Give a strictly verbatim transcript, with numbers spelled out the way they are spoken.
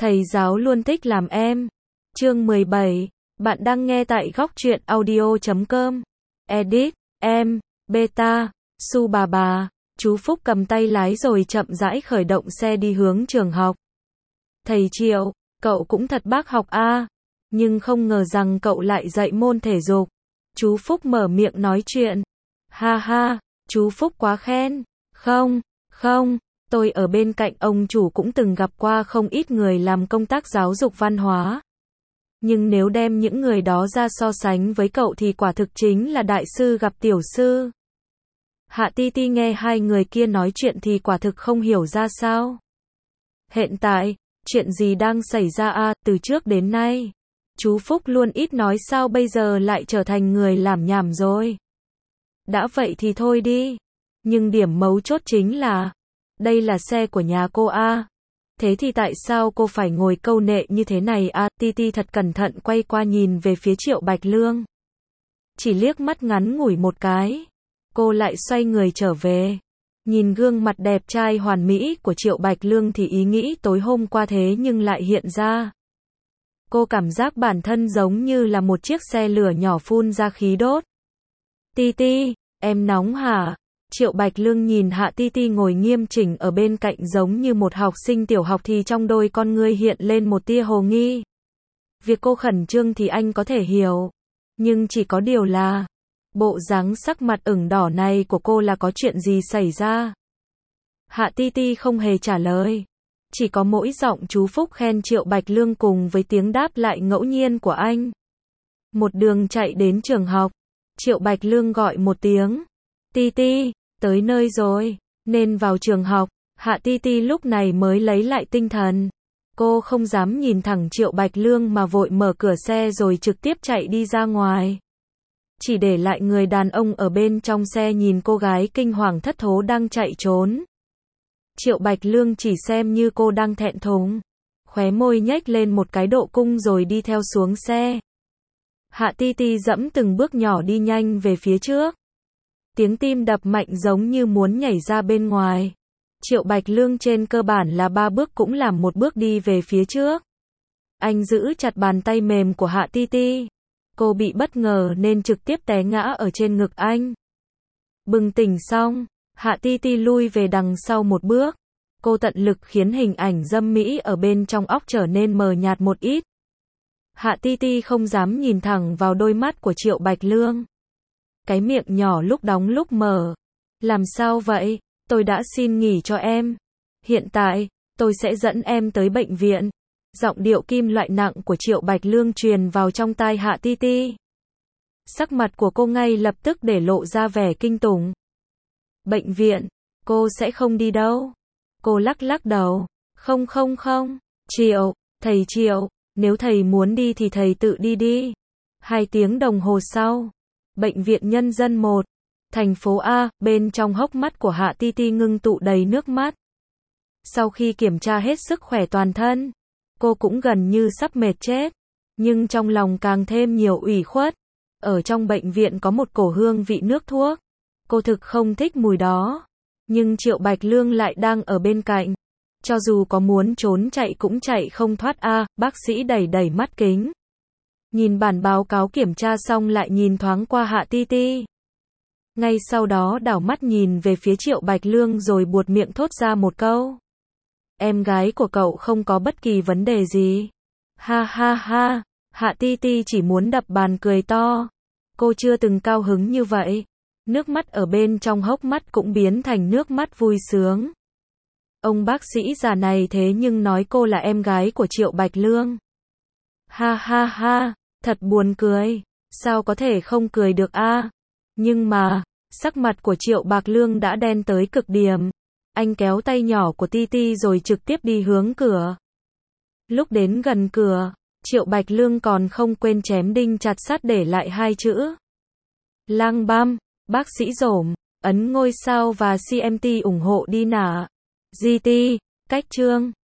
Thầy giáo luôn thích làm em. Chương mười bảy. Bạn đang nghe tại góc truyện audio chấm com. Edit, em, beta, su bà bà. Chú Phúc cầm tay lái rồi chậm rãi khởi động xe đi hướng trường học. Thầy Triệu, cậu cũng thật bác học a. Nhưng không ngờ rằng cậu lại dạy môn thể dục. Chú Phúc mở miệng nói chuyện. Ha ha, chú Phúc quá khen. Không, không, tôi ở bên cạnh ông chủ cũng từng gặp qua không ít người làm công tác giáo dục văn hóa. Nhưng nếu đem những người đó ra so sánh với cậu thì quả thực chính là đại sư gặp tiểu sư. Hạ Ti Ti nghe hai người kia nói chuyện thì quả thực không hiểu ra sao. Hiện tại, chuyện gì đang xảy ra a? Từ trước đến nay, chú Phúc luôn ít nói sao bây giờ lại trở thành người làm nhảm rồi. Đã vậy thì thôi đi. Nhưng điểm mấu chốt chính là, đây là xe của nhà cô a. Thế thì tại sao cô phải ngồi câu nệ như thế này a? Ti Ti thật cẩn thận quay qua nhìn về phía Triệu Bạch Lương. Chỉ liếc mắt ngắn ngủi một cái, cô lại xoay người trở về. Nhìn gương mặt đẹp trai hoàn mỹ của Triệu Bạch Lương thì ý nghĩ tối hôm qua thế nhưng lại hiện ra. Cô cảm giác bản thân giống như là một chiếc xe lửa nhỏ phun ra khí đốt. Ti Ti, em nóng hả? Triệu Bạch Lương nhìn Hạ Ti Ti ngồi nghiêm chỉnh ở bên cạnh giống như một học sinh tiểu học thì trong đôi con ngươi hiện lên một tia hồ nghi. Việc cô khẩn trương thì anh có thể hiểu. Nhưng chỉ có điều là, bộ dáng sắc mặt ửng đỏ này của cô là có chuyện gì xảy ra? Hạ Ti Ti không hề trả lời. Chỉ có mỗi giọng chú Phúc khen Triệu Bạch Lương cùng với tiếng đáp lại ngẫu nhiên của anh. Một đường chạy đến trường học, Triệu Bạch Lương gọi một tiếng. Ti Ti, tới nơi rồi, nên vào trường học. Hạ Ti Ti lúc này mới lấy lại tinh thần. Cô không dám nhìn thẳng Triệu Bạch Lương mà vội mở cửa xe rồi trực tiếp chạy đi ra ngoài. Chỉ để lại người đàn ông ở bên trong xe nhìn cô gái kinh hoàng thất thố đang chạy trốn. Triệu Bạch Lương chỉ xem như cô đang thẹn thùng, khóe môi nhếch lên một cái độ cung rồi đi theo xuống xe. Hạ Ti Ti dẫm từng bước nhỏ đi nhanh về phía trước. Tiếng tim đập mạnh giống như muốn nhảy ra bên ngoài. Triệu Bạch Lương trên cơ bản là ba bước cũng làm một bước đi về phía trước. Anh giữ chặt bàn tay mềm của Hạ Ti Ti. Cô bị bất ngờ nên trực tiếp té ngã ở trên ngực anh. Bừng tỉnh xong, Hạ Ti Ti lui về đằng sau một bước. Cô tận lực khiến hình ảnh dâm mỹ ở bên trong óc trở nên mờ nhạt một ít. Hạ Ti Ti không dám nhìn thẳng vào đôi mắt của Triệu Bạch Lương. Cái miệng nhỏ lúc đóng lúc mở. Làm sao vậy? Tôi đã xin nghỉ cho em. Hiện tại, tôi sẽ dẫn em tới bệnh viện. Giọng điệu kim loại nặng của Triệu Bạch Lương truyền vào trong tai Hạ Ti Ti. Sắc mặt của cô ngay lập tức để lộ ra vẻ kinh tủng. Bệnh viện? Cô sẽ không đi đâu. Cô lắc lắc đầu. Không không không. Triệu, thầy Triệu, nếu thầy muốn đi thì thầy tự đi đi. Hai tiếng đồng hồ sau. Bệnh viện Nhân dân một. Thành phố A, bên trong hốc mắt của Hạ Ti Ti ngưng tụ đầy nước mắt. Sau khi kiểm tra hết sức khỏe toàn thân, cô cũng gần như sắp mệt chết. Nhưng trong lòng càng thêm nhiều ủy khuất. Ở trong bệnh viện có một cổ hương vị nước thuốc. Cô thực không thích mùi đó. Nhưng Triệu Bạch Lương lại đang ở bên cạnh. Cho dù có muốn trốn chạy cũng chạy không thoát a. À, bác sĩ đẩy đẩy mắt kính. Nhìn bản báo cáo kiểm tra xong lại nhìn thoáng qua Hạ Ti Ti. Ngay sau đó đảo mắt nhìn về phía Triệu Bạch Lương rồi buột miệng thốt ra một câu. Em gái của cậu không có bất kỳ vấn đề gì. Ha ha ha, Hạ Ti Ti chỉ muốn đập bàn cười to. Cô chưa từng cao hứng như vậy. Nước mắt ở bên trong hốc mắt cũng biến thành nước mắt vui sướng. Ông bác sĩ già này thế nhưng nói cô là em gái của Triệu Bạch Lương. Ha ha ha, thật buồn cười. Sao có thể không cười được a? À? Nhưng mà, sắc mặt của Triệu Bạch Lương đã đen tới cực điểm. Anh kéo tay nhỏ của Ti Ti rồi trực tiếp đi hướng cửa. Lúc đến gần cửa, Triệu Bạch Lương còn không quên chém đinh chặt sắt để lại hai chữ. Lang băm, bác sĩ Dổm, ấn ngôi sao và xê em tê ủng hộ đi nả. giê tê, cách chương.